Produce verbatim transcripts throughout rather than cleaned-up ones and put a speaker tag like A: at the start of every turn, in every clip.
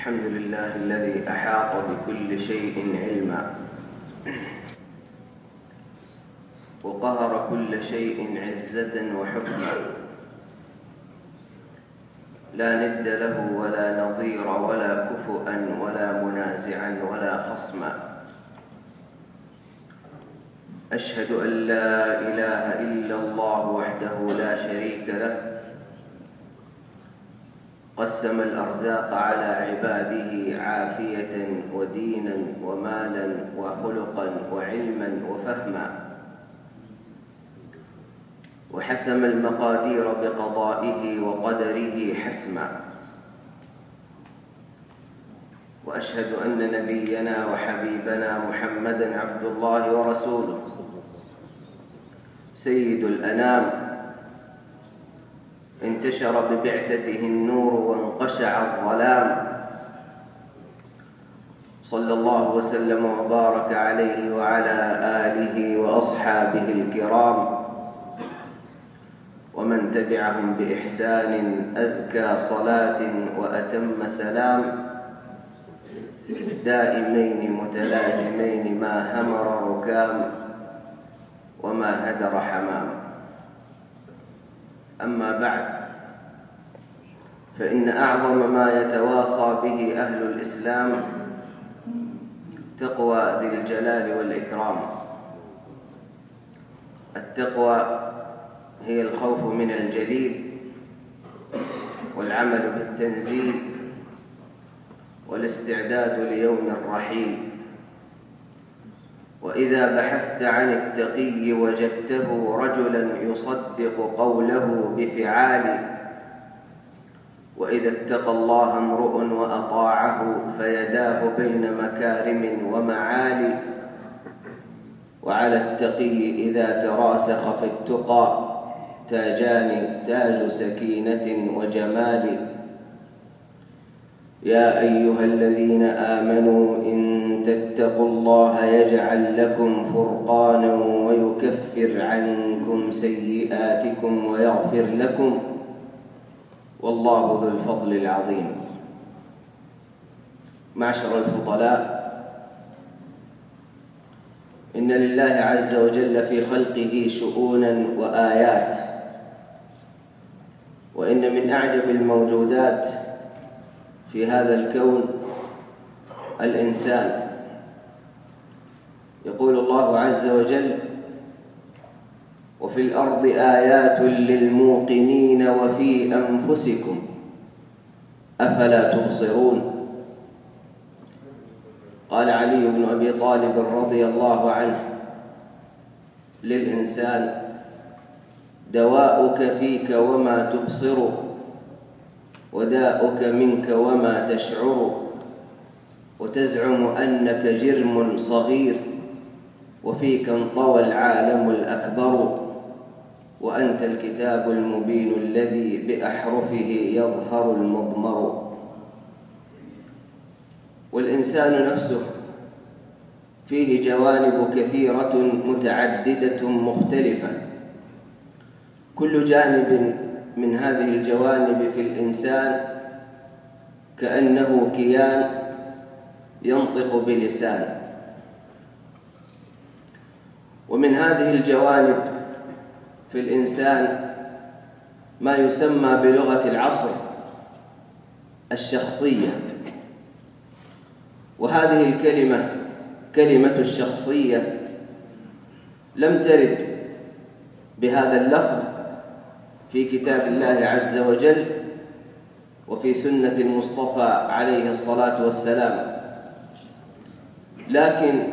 A: الحمد لله الذي أحاط بكل شيء علما وقهر كل شيء عزة وحكما، لا ند له ولا نظير ولا كفؤا ولا منازعا ولا خصما. أشهد أن لا إله إلا الله وحده لا شريك له، قسم الأرزاق على عباده عافية ودينا ومالا وخلقا وعلما وفهما، وحسم المقادير بقضائه وقدره حسما. وأشهد أن نبينا وحبيبنا محمدا عبد الله ورسوله سيد الأنام، انتشر ببعثته النور وانقشع الظلام، صلى الله وسلم وبارك عليه وعلى آله وأصحابه الكرام ومن تبعهم بإحسان أزكى صلاة وأتم سلام، دائمين متلازمين ما همر ركام وما هدر حمام. أما بعد، فإن أعظم ما يتواصى به أهل الإسلام تقوى ذي الجلال والإكرام. التقوى هي الخوف من الجليل والعمل بالتنزيل والاستعداد ليوم الرحيل. وإذا بحثت عن التقي وجدته رجلا يصدق قوله بفعال، وإذا اتقى الله امرؤ وأطاعه فيداه بين مكارم ومعالي. وعلى التقي إذا تراسخ في التقى تاجان، تاج سكينة وجمال. يا أيها الذين آمنوا إن تتقوا الله يجعل لكم فرقانا ويكفر عنكم سيئاتكم ويغفر لكم، والله ذو الفضل العظيم. معشر الفضلاء، إن لله عز وجل في خلقه شؤونا وآيات، وإن من أعجب الموجودات في هذا الكون الإنسان. يقول الله عز وجل: وفي الأرض آيات للموقنين وفي أنفسكم أفلا تبصرون. قال علي بن أبي طالب رضي الله عنه للإنسان: دواؤك فيك وما تبصر، وداؤك منك وما تشعر، وتزعم أنك جرم صغير وفيك انطوى العالم الأكبر، وأنت الكتاب المبين الذي بأحرفه يظهر المضمر. والإنسان نفسه فيه جوانب كثيرة متعددة مختلفة، كل جانب من هذه الجوانب في الإنسان كأنه كيان ينطق بلسان. ومن هذه الجوانب في الإنسان ما يسمى بلغة العصر الشخصية. وهذه الكلمة، كلمة الشخصية، لم ترد بهذا اللفظ في كتاب الله عز وجل وفي سنة المصطفى عليه الصلاة والسلام، لكن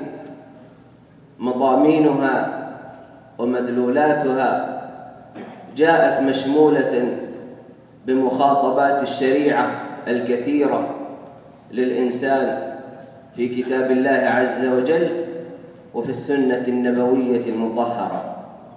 A: مضامينها ومدلولاتها جاءت مشمولة بمخاطبات الشريعة الكثيرة للإنسان في كتاب الله عز وجل وفي السنة النبوية المطهرة.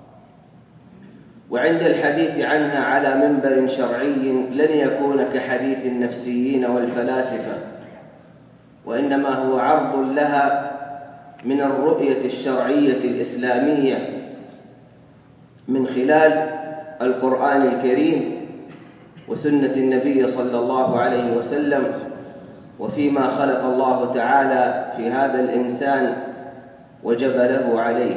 A: وعند الحديث عنها على منبر شرعي لن يكون كحديث النفسيين والفلاسفة، وإنما هو عرض لها من الرؤية الشرعية الإسلامية من خلال القرآن الكريم وسنة النبي صلى الله عليه وسلم وفيما خلق الله تعالى في هذا الإنسان وجبله عليه.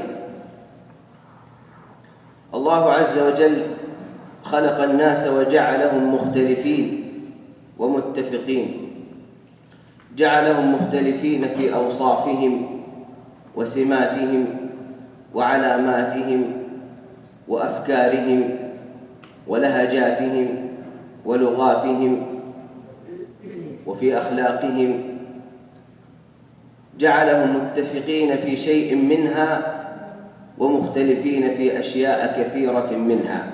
A: الله عز وجل خلق الناس وجعلهم مختلفين ومتفقين، جعلهم مختلفين في أوصافهم وسماتهم وعلاماتهم وأفكارهم ولهجاتهم ولغاتهم وفي أخلاقهم، جعلهم متفقين في شيء منها ومختلفين في أشياء كثيرة منها.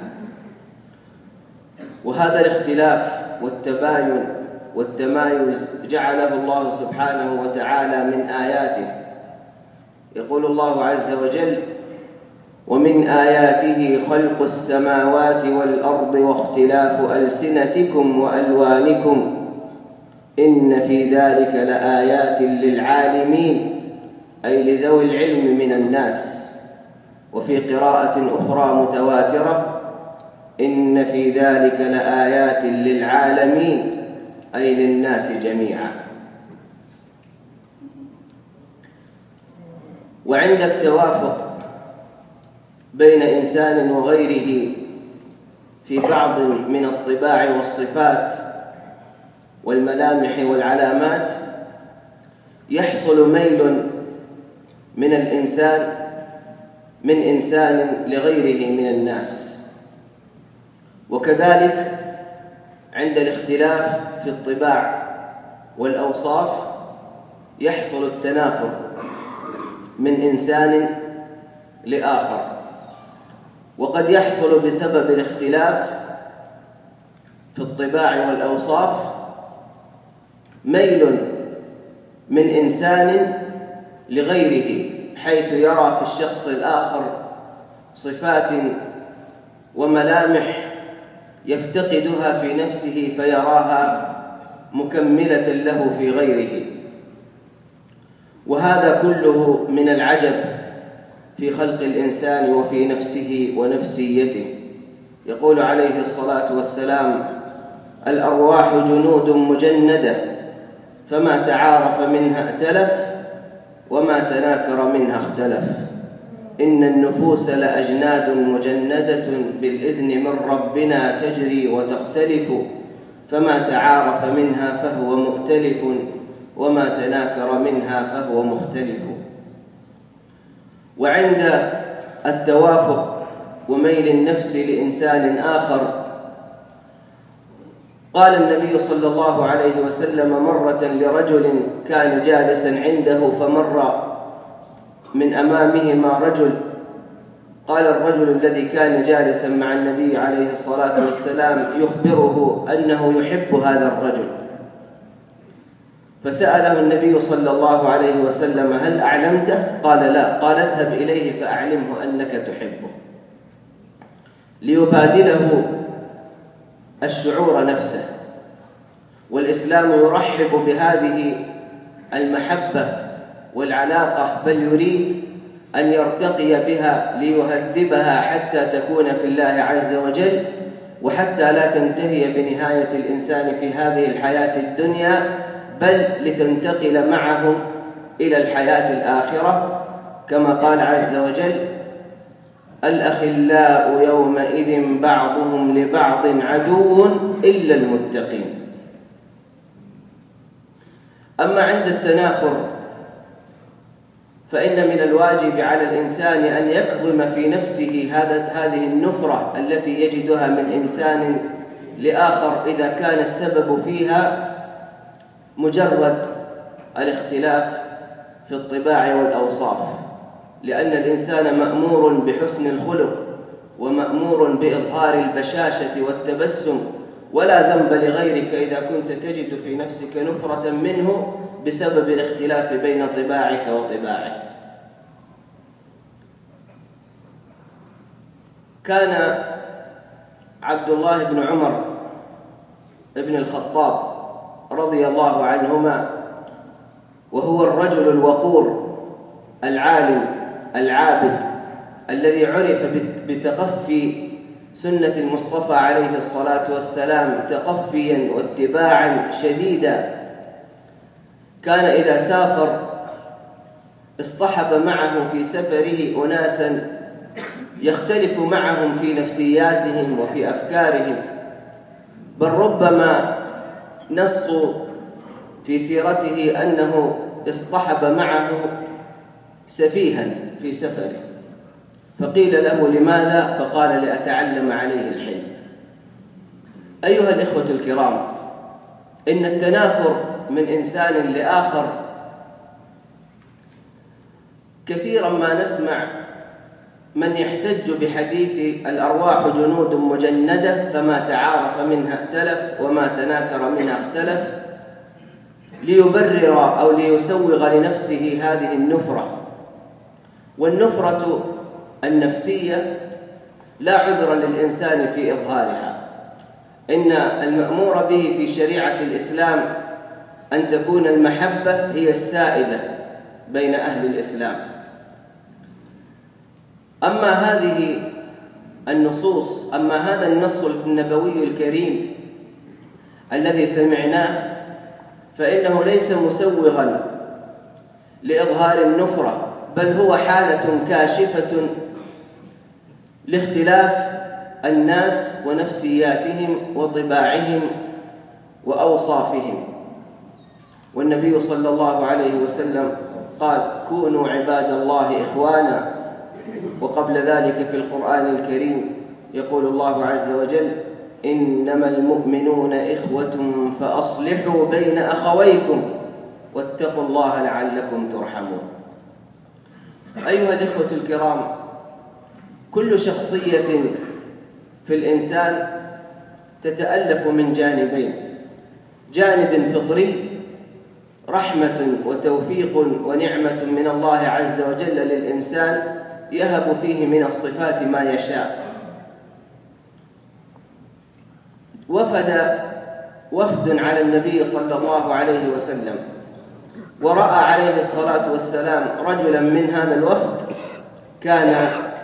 A: وهذا الاختلاف والتباين والتمايز جعله الله سبحانه وتعالى من آياته. يقول الله عز وجل: ومن آياته خلق السماوات والأرض واختلاف ألسنتكم وألوانكم إن في ذلك لآيات للعالمين، أي لذوي العلم من الناس. وفي قراءة أخرى متواترة: إن في ذلك لآيات للعالمين، أي للناس جميعا. وعند التوافق بين إنسان وغيره في بعض من الطباع والصفات والملامح والعلامات يحصل ميل من الإنسان من إنسان لغيره من الناس. وكذلك عند الاختلاف في الطباع والأوصاف يحصل التنافر من إنسان لآخر. وقد يحصل بسبب الاختلاف في الطباع والأوصاف ميل من إنسان لغيره، حيث يرى في الشخص الآخر صفات وملامح يفتقدها في نفسه فيراها مكملة له في غيره. وهذا كله من العجب في خلق الإنسان وفي نفسه ونفسيته. يقول عليه الصلاة والسلام: الأرواح جنود مجندة، فما تعارف منها ائتلف وما تناكر منها اختلف. إن النفوس لأجناد مجندة بالإذن من ربنا تجري وتختلف، فما تعارف منها فهو مؤتلف وما تناكر منها فهو مختلف. وعند التوافق وميل النفس لإنسان آخر، قال النبي صلى الله عليه وسلم مرة لرجل كان جالسا عنده فمر من أمامهما رجل، قال الرجل الذي كان جالسا مع النبي عليه الصلاة والسلام يخبره أنه يحب هذا الرجل، فسأله النبي صلى الله عليه وسلم: هل أعلمته؟ قال: لا. قال: اذهب إليه فأعلمه أنك تحبه، ليبادله الشعور نفسه. والإسلام يرحب بهذه المحبة والعلاقة، بل يريد أن يرتقي بها ليهذبها حتى تكون في الله عز وجل، وحتى لا تنتهي بنهاية الإنسان في هذه الحياة الدنيا، بل لتنتقل معه إلى الحياة الآخرة، كما قال عز وجل: الأخلاء يومئذ بعضهم لبعض عدو إلا المتقين. أما عند التنافر فإن من الواجب على الإنسان أن يكظم في نفسه هذه النفرة التي يجدها من إنسان لآخر إذا كان السبب فيها مجرد الاختلاف في الطباع والأوصاف، لأن الإنسان مأمور بحسن الخلق ومأمور بإظهار البشاشة والتبسم، ولا ذنب لغيرك إذا كنت تجد في نفسك نفرة منه بسبب الاختلاف بين طباعك وطباعه. كان عبد الله بن عمر بن الخطاب رضي الله عنهما وهو الرجل الوقور العالم العابد الذي عرف بتقفي سنة المصطفى عليه الصلاة والسلام تقفيا واتباعا شديدا، كان إذا سافر اصطحب معه في سفره أناسا يختلف معهم في نفسياتهم وفي أفكارهم، بل ربما نصوا في سيرته أنه اصطحب معه سفيها في سفره، فقيل له لماذا؟ فقال لأتعلم عليه الحلم. أيها الإخوة الكرام، إن التنافر من إنسان لآخر كثيرا ما نسمع من يحتج بحديث الأرواح جنود مجندة فما تعارف منها ائتلف وما تناكر منها اختلف، ليبرر أو ليسوغ لنفسه هذه النفرة. والنفرة النفسية لا عذر للإنسان في إظهارها، إن المأمور به في شريعة الإسلام أن تكون المحبة هي السائدة بين أهل الإسلام. أما هذه النصوص أما هذا النص النبوي الكريم الذي سمعناه فإنه ليس مسوغا لإظهار النفرة، بل هو حالة كاشفة لاختلاف الناس ونفسياتهم وطباعهم وأوصافهم. والنبي صلى الله عليه وسلم قال: كونوا عباد الله إخوانا. وقبل ذلك في القرآن الكريم يقول الله عز وجل: إنما المؤمنون إخوة فأصلحوا بين أخويكم واتقوا الله لعلكم ترحمون. أيها الإخوة الكرام، كل شخصية في الإنسان تتألف من جانبين: جانب فطري، رحمة وتوفيق ونعمة من الله عز وجل للإنسان يهب فيه من الصفات ما يشاء. وفد وفد على النبي صلى الله عليه وسلم، ورأى عليه الصلاة والسلام رجلا من هذا الوفد كان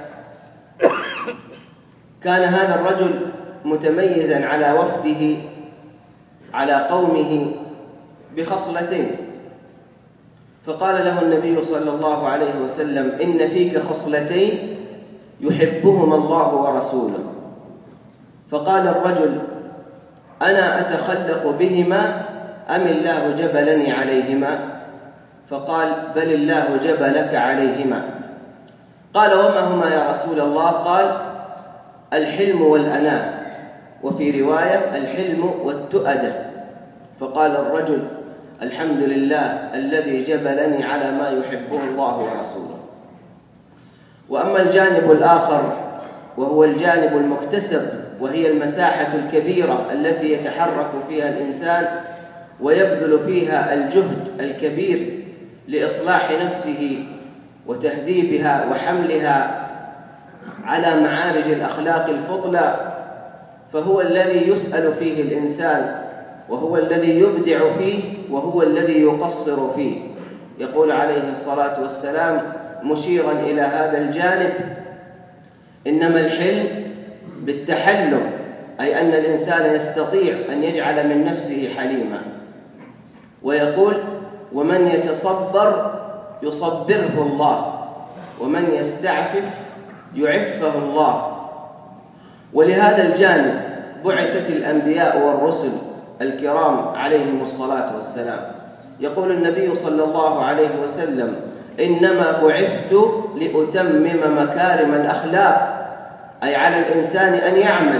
A: كان هذا الرجل متميزا على وفده على قومه بخصلتين، فقال له النبي صلى الله عليه وسلم: إن فيك خصلتين يحبهما الله ورسوله. فقال الرجل: أنا أتخلق بهما أم الله جبلني عليهما؟ فقال: بل الله جبلك عليهما. قال: وما هما يا رسول الله؟ قال: الحلم والأناة، وفي رواية الحلم والتؤدة. فقال الرجل: الحمد لله الذي جبلني على ما يحبه الله ورسوله. وأما الجانب الآخر وهو الجانب المكتسب، وهي المساحة الكبيرة التي يتحرك فيها الإنسان ويبذل فيها الجهد الكبير لإصلاح نفسه وتهذيبها وحملها على معارج الأخلاق الفضلى، فهو الذي يسأل فيه الإنسان، وهو الذي يبدع فيه، وهو الذي يقصر فيه. يقول عليه الصلاة والسلام مشيرا إلى هذا الجانب: إنما الحلم بالتحلم، أي أن الإنسان يستطيع أن يجعل من نفسه حليما. ويقول: ومن يتصبر يصبره الله، ومن يستعفف يعفه الله. ولهذا الجانب بعثت الأنبياء والرسل الكرام عليهم الصلاة والسلام. يقول النبي صلى الله عليه وسلم: إنما بعثت لأتمم مكارم الأخلاق، أي على الإنسان أن يعمل.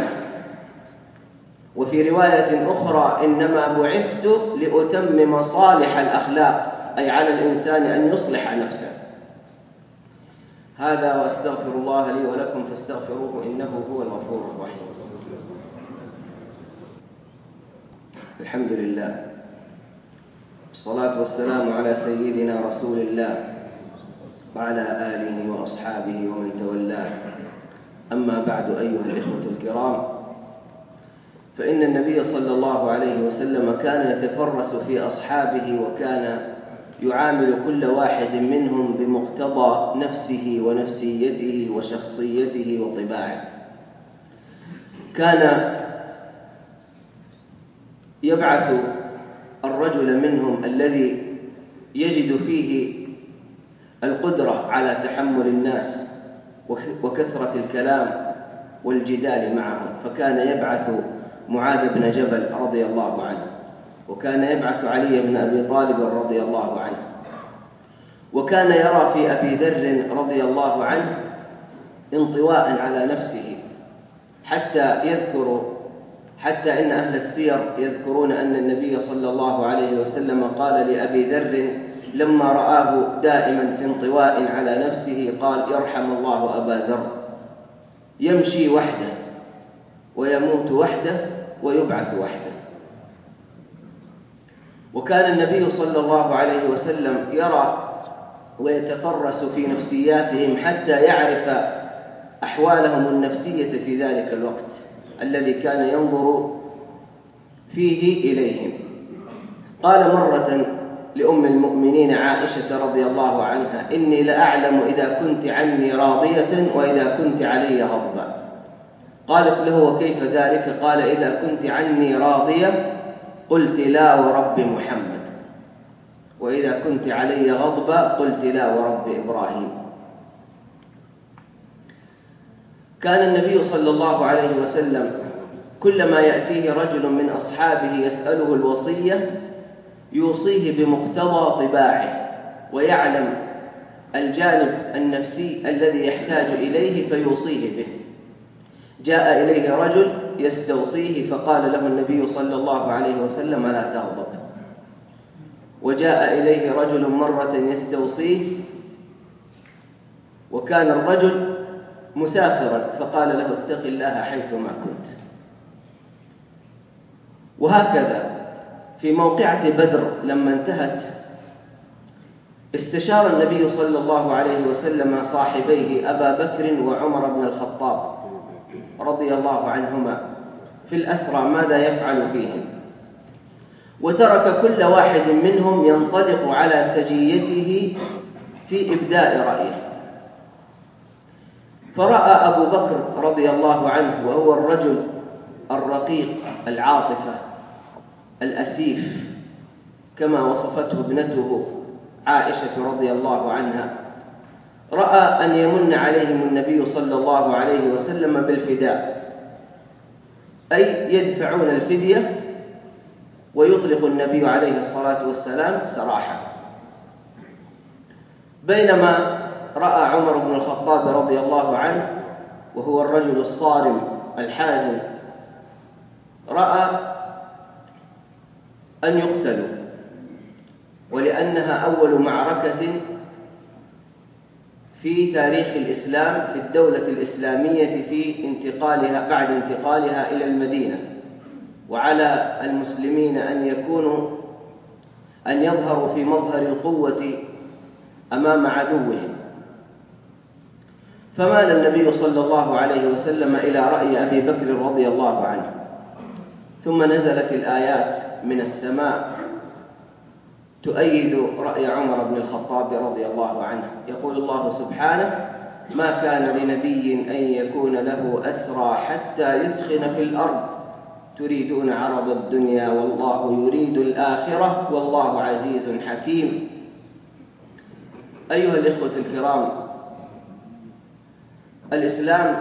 A: وفي رواية أخرى: إنما بعثت لأتمم صالح الأخلاق، أي على الإنسان أن يصلح نفسه. هذا وأستغفر الله لي ولكم فاستغفروه إنه هو الغفور الرحيم. الحمد لله، والصلاة والسلام على سيدنا رسول الله وعلى آله وأصحابه ومن تولاه. أما بعد، أيها الإخوة الكرام، فإن النبي صلى الله عليه وسلم كان يتفرس في أصحابه، وكان يعامل كل واحد منهم بمقتضى نفسه ونفسيته وشخصيته وطباعه. كان يبعث الرجل منهم الذي يجد فيه القدرة على تحمل الناس وكثرة الكلام والجدال معهم، فكان يبعث معاذ بن جبل رضي الله عنه، وكان يبعث علي بن أبي طالب رضي الله عنه، وكان يرى في أبي ذر رضي الله عنه انطواء على نفسه، حتى يذكر حتى إن أهل السير يذكرون أن النبي صلى الله عليه وسلم قال لأبي ذر لما رآه دائما في انطواء على نفسه قال: يرحم الله أبا ذر، يمشي وحده ويموت وحده ويبعث وحده. وكان النبي صلى الله عليه وسلم يرى ويتفرس في نفسياتهم حتى يعرف أحوالهم النفسية في ذلك الوقت الذي كان ينظر فيه إليهم. قال مرة لأم المؤمنين عائشة رضي الله عنها: إني لأعلم إذا كنت عني راضية وإذا كنت علي غضبا. قالت له: وكيف ذلك؟ قال: إذا كنت عني راضية قلت لا ورب محمد، وإذا كنت علي غضبا قلت لا ورب إبراهيم. كان النبي صلى الله عليه وسلم كلما يأتيه رجل من أصحابه يسأله الوصية يوصيه بمقتضى طباعه، ويعلم الجانب النفسي الذي يحتاج إليه فيوصيه به. جاء إليه رجل يستوصيه فقال له النبي صلى الله عليه وسلم: لا تغضب. وجاء إليه رجل مرة يستوصيه وكان الرجل مسافرا فقال له: اتق الله حيثما كنت. وهكذا في موقعة بدر لما انتهت استشار النبي صلى الله عليه وسلم صاحبيه أبا بكر وعمر بن الخطاب رضي الله عنهما في الأسرى ماذا يفعل فيهم، وترك كل واحد منهم ينطلق على سجيته في إبداء رأيه. فرأى أبو بكر رضي الله عنه وهو الرجل الرقيق العاطفة الأسيف كما وصفته ابنته عائشة رضي الله عنها، رأى أن يمن عليهم النبي صلى الله عليه وسلم بالفداء، أي يدفعون الفدية ويطلق النبي عليه الصلاة والسلام سراحا. بينما رأى عمر بن الخطاب رضي الله عنه وهو الرجل الصارم الحازم، رأى أن يقتلوا، ولأنها أول معركة في تاريخ الإسلام في الدولة الإسلامية في انتقالها بعد انتقالها إلى المدينة، وعلى المسلمين أن يكونوا أن يظهروا في مظهر القوة أمام عدوهم. فمال النبي صلى الله عليه وسلم إلى رأي أبي بكر رضي الله عنه، ثم نزلت الآيات من السماء تؤيد رأي عمر بن الخطاب رضي الله عنه. يقول الله سبحانه: ما كان لنبي أن يكون له أسرى حتى يثخن في الأرض تريدون عرض الدنيا والله يريد الآخرة والله عزيز حكيم. أيها الإخوة الكرام، الإسلام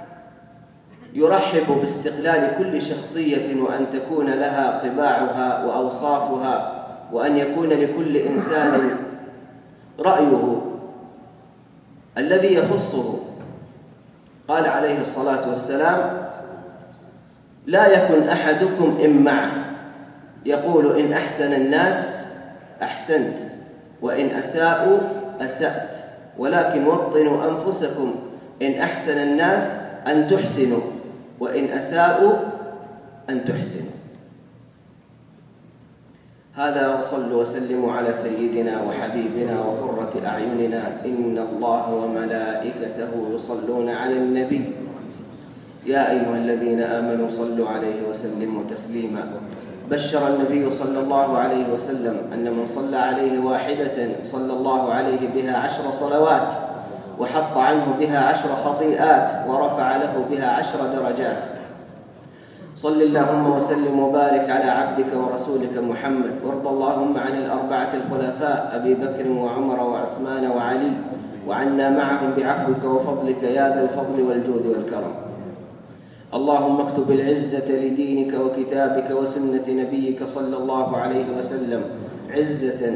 A: يرحب باستقلال كل شخصية وأن تكون لها طباعها وأوصافها، وأن يكون لكل إنسان رأيه الذي يخصه. قال عليه الصلاة والسلام: لا يكن أحدكم إمعة يقول إن أحسن الناس أحسنت وإن أساءوا أسأت، ولكن وطنوا أنفسكم إن أحسن الناس أن تحسنوا وإن أساءوا أن تحسنوا. هذا، وصلوا وسلموا على سيدنا وحبيبنا وقرة أعيننا. إن الله وملائكته يصلون على النبي يا أيها الذين آمنوا صلوا عليه وسلموا تسليما. بشر النبي صلى الله عليه وسلم أن من صلى عليه واحدة صلى الله عليه بها عشر صلوات، وحط عنه بها عشر خطيئات، ورفع له بها عشر درجات. صل اللهم وسلم وبارك على عبدك ورسولك محمد، وارض اللهم عن الأربعة الخلفاء أبي بكر وعمر وعثمان وعلي، وعنا معهم بعفوك وفضلك يا ذا الفضل والجود والكرم. اللهم اكتب العزة لدينك وكتابك وسنة نبيك صلى الله عليه وسلم، عزة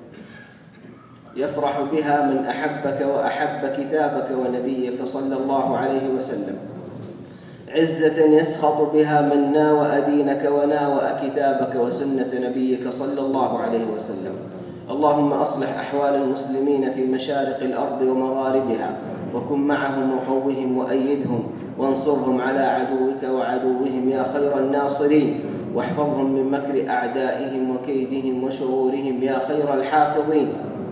A: يفرح بها من أحبك وأحب كتابك ونبيك صلى الله عليه وسلم، عزة يسخط بها من ناوأ دينك وناوأ كتابك وسنة نبيك صلى الله عليه وسلم. اللهم أصلح أحوال المسلمين في مشارق الأرض ومغاربها، وكن معهم وقوهم وأيدهم، وانصرهم على عدوك وعدوهم يا خير الناصرين، واحفظهم من مكر أعدائهم وكيدهم وشرورهم يا خير الحافظين.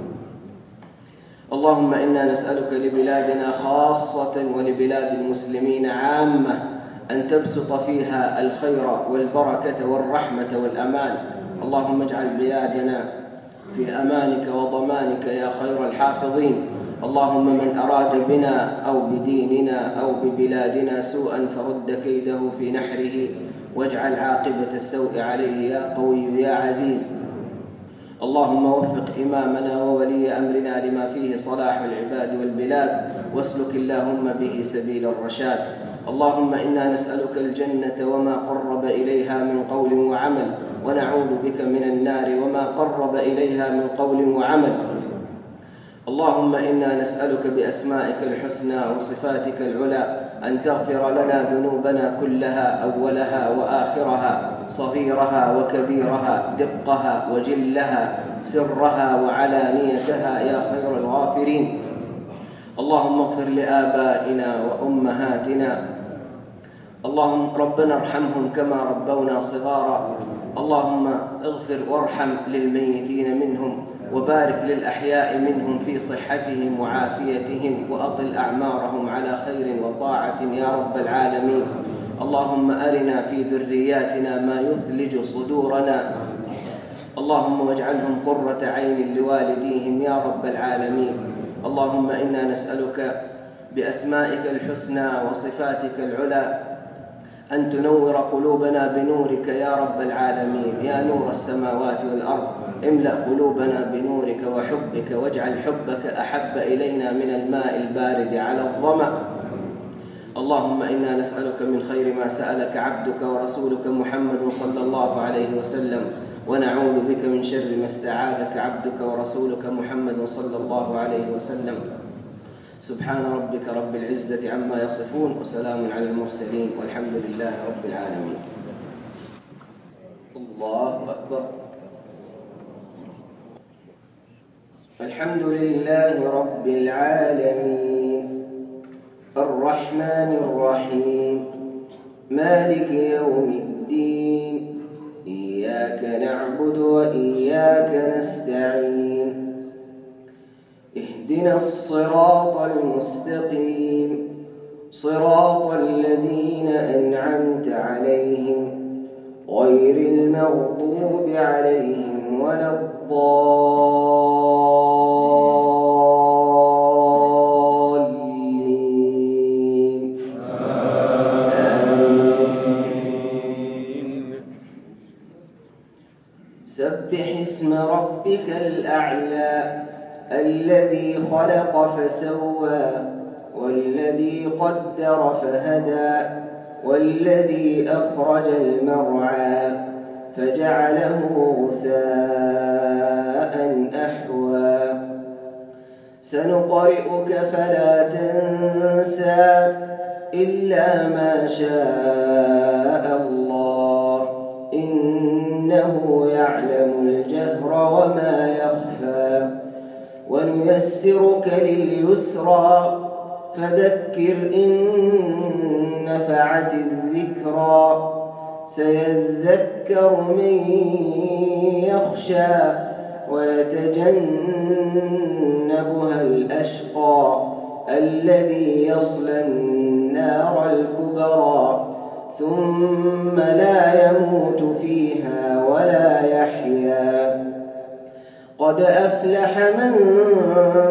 A: اللهم إنا نسألك لبلادنا خاصة ولبلاد المسلمين عامة أن تبسط فيها الخير والبركة والرحمة والأمان. اللهم اجعل بلادنا في أمانك وضمانك يا خير الحافظين. اللهم من أراد بنا أو بديننا أو ببلادنا سوءا فرد كيده في نحره، واجعل عاقبة السوء عليه يا قوي يا عزيز. اللهم وفق إمامنا وولي أمرنا لما فيه صلاح العباد والبلاد، واسلك اللهم به سبيل الرشاد. اللهم إنا نسألك الجنة وما قرب إليها من قول وعمل، ونعوذ بك من النار وما قرب إليها من قول وعمل. اللهم إنا نسألك بأسمائك الحسنى وصفاتك العلى أن تغفر لنا ذنوبنا كلها، أولها وآخرها، صغيرها وكبيرها، دقها وجلها، سرها وعلانيتها يا خير الغافرين. اللهم اغفر لآبائنا وأمهاتنا، اللهم ربنا ارحمهم كما ربونا صغارا. اللهم اغفر وارحم للميتين منهم، وبارك للأحياء منهم في صحتهم وعافيتهم، وأطل أعمارهم على خير وطاعة يا رب العالمين. اللهم أرنا في ذرياتنا ما يثلج صدورنا، اللهم واجعلهم قرة عين لوالديهم يا رب العالمين. اللهم إنا نسألك بأسمائك الحسنى وصفاتك العلى أن تنور قلوبنا بنورك يا رب العالمين، يا نور السماوات والأرض. املأ قلوبنا بنورك وحبك، واجعل حبك أحب إلينا من الماء البارد على الظمأ. اللهم إنا نسألك من خير ما سألك عبدك ورسولك محمد صلى الله عليه وسلم، ونعوذ بك من شر ما استعاذك عبدك ورسولك محمد صلى الله عليه وسلم. سبحان ربك رب العزة عما يصفون، وسلام على المرسلين، والحمد لله رب العالمين. الله أكبر. الحمد لله رب العالمين، الرحمن الرحيم، مالك يوم الدين، إياك نعبد وإياك نستعين، اهدنا الصراط المستقيم، صراط الذين أنعمت عليهم غير المغضوب عليهم ولا الضالين. آمين. سبح اسم ربك الأعلى الذي خلق فسوى، والذي قدر فهدى، والذي أخرج المرعى فجعله غثاء أحوى. سنقرئك فلا تنسى إلا ما شاء الله، إنه يعلم الجهر وما يخفى. ونيسرك لليسرى فذكر إن نفعت الذكرى، سيذكر من يخشى ويتجنبها الأشقى الذي يصلى النار الكبرى، ثم لا يموت فيها ولا يحيا. قد أفلح من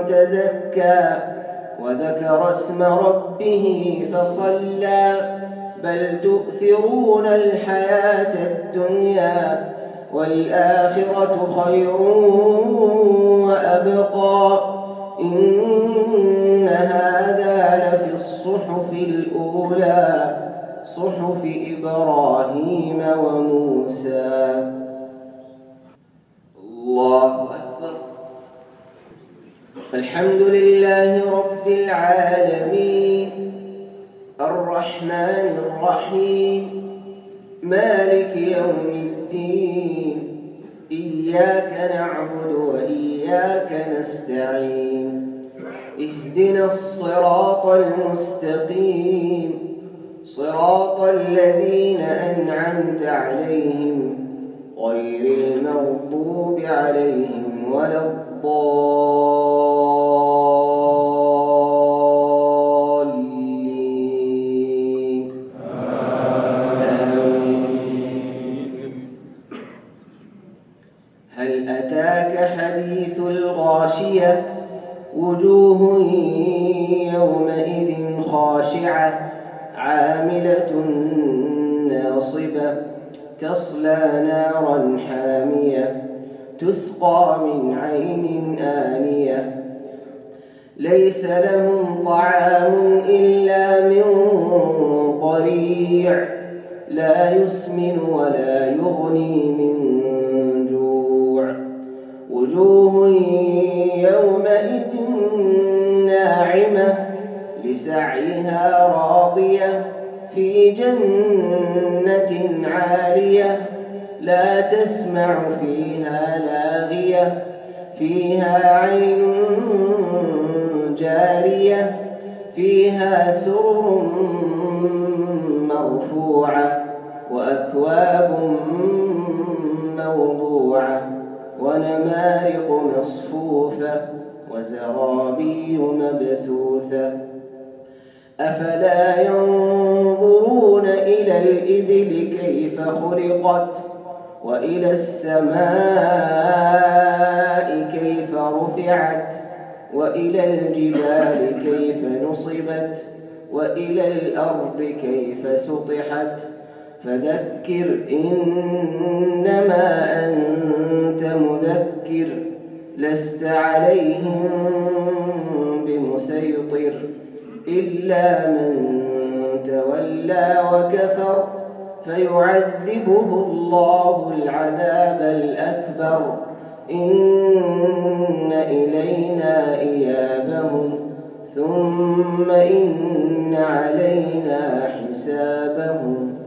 A: تزكى وذكر اسم ربه فصلى، بل تؤثرون الحياة الدنيا والآخرة خير وأبقى إن هذا لفي الصحف الأولى صحف إبراهيم وموسى. الله أكبر. الحمد لله رب العالمين الرحمن الرحيم مالك يوم الدين إياك نعبد وإياك نستعين اهدنا الصراط المستقيم صراط الذين أنعمت عليهم غير المغضوب عليهم ولا الضالين آمين. هل أتاك حديث الغاشية وجوه يومئذ خاشعة عاملة ناصبة تصلى نارا حامية تسقى من عين آنية ليس لهم طعام إلا من ضريع لا يسمن ولا يغني من جوع وجوه يومئذ ناعمة لسعيها راضية في جنة عالية لا تسمع فيها لاغية فيها عين جارية فيها سرر مرفوعة وأكواب موضوعة ونمارق مصفوفة وزرابي مبثوثة أفلا ينظرون إلى الإبل كيف خلقت وإلى السماء كيف رفعت وإلى الجبال كيف نصبت وإلى الأرض كيف سطحت فذكر إنما أنت مذكر لست عليهم بمسيطر إلا من تولى وكفر فيعذبه الله العذاب الأكبر إن إلينا إيابهم ثم إن علينا حسابهم.